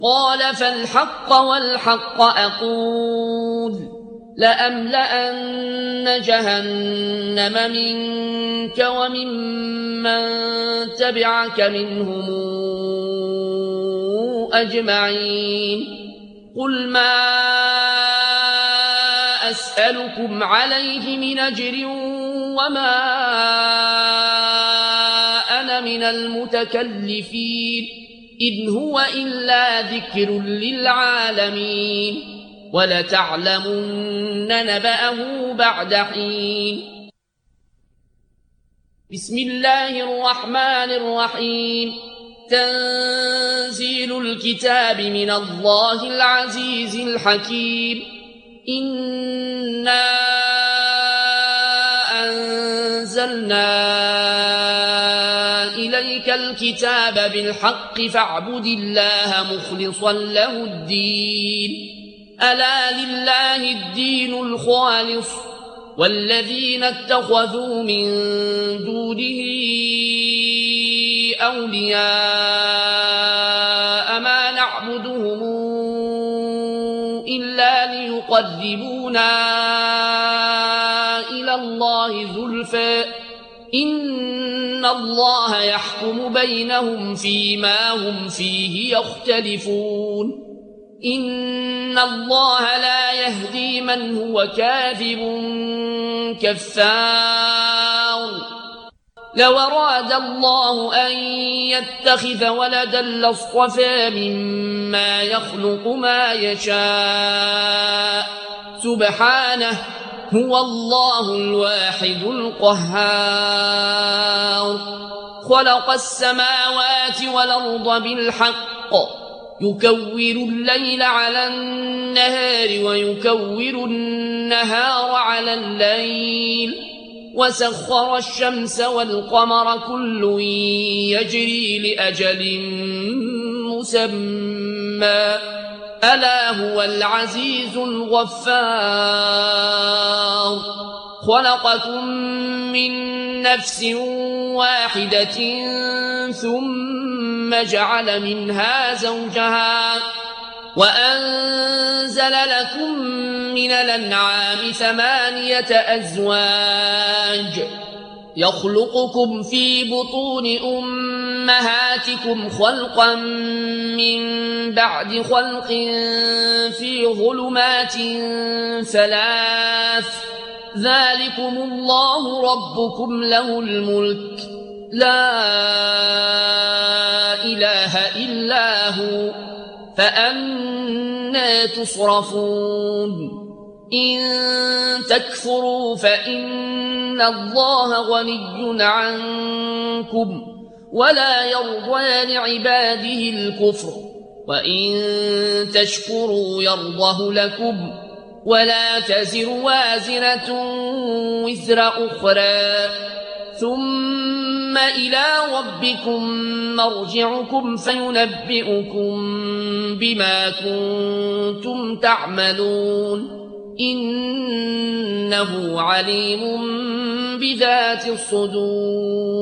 قال فالحق والحق أقول لأملأن جهنم منك وممن تبعك منهم أجمعين قل ما أسألكم عليه من أجر وما أنا من المتكلفين إن هو إلا ذكر للعالمين ولتعلمن نبأه بعد حين. بسم الله الرحمن الرحيم. تنزيل الكتاب من الله العزيز الحكيم. إنا أنزلنا إليك الكتاب بالحق فاعبد الله مخلصا له الدين ألا لله الدين الخالص والذين اتخذوا من دونه أولياء ما نعبدهم إلا ليقربونا إلى الله زلفى إن الله يحكم بينهم فيما هم فيه يختلفون إن الله لا يهدي من هو كاذب كفار. لو أراد الله أن يتخذ ولدا لاصطفى مما يخلق ما يشاء سبحانه هو الله الواحد القهار. خلق السماوات والأرض بالحق يكور الليل على النهار ويكور النهار على الليل وسخر الشمس والقمر كل يجري لأجل مسمى ألا هو العزيز الغفار. خلقكم من نفس واحدة ثم جعل منها زوجها وأنزل لكم من الأنعام 8 أزواج يخلقكم في بطون أمهاتكم خلقا من بعد خلق في ظلمات 3 ذلكم الله ربكم له الملك لا إله إلا هو فأنى تصرفون. إن تكفروا فإن الله غني عنكم ولا يرضى لعباده الكفر وإن تشكروا يرضه لكم ولا تزر وازرة وزر أخرى ثم إلى ربكم مرجعكم فينبئكم بما كنتم تعملون إنه عليم بذات الصدور.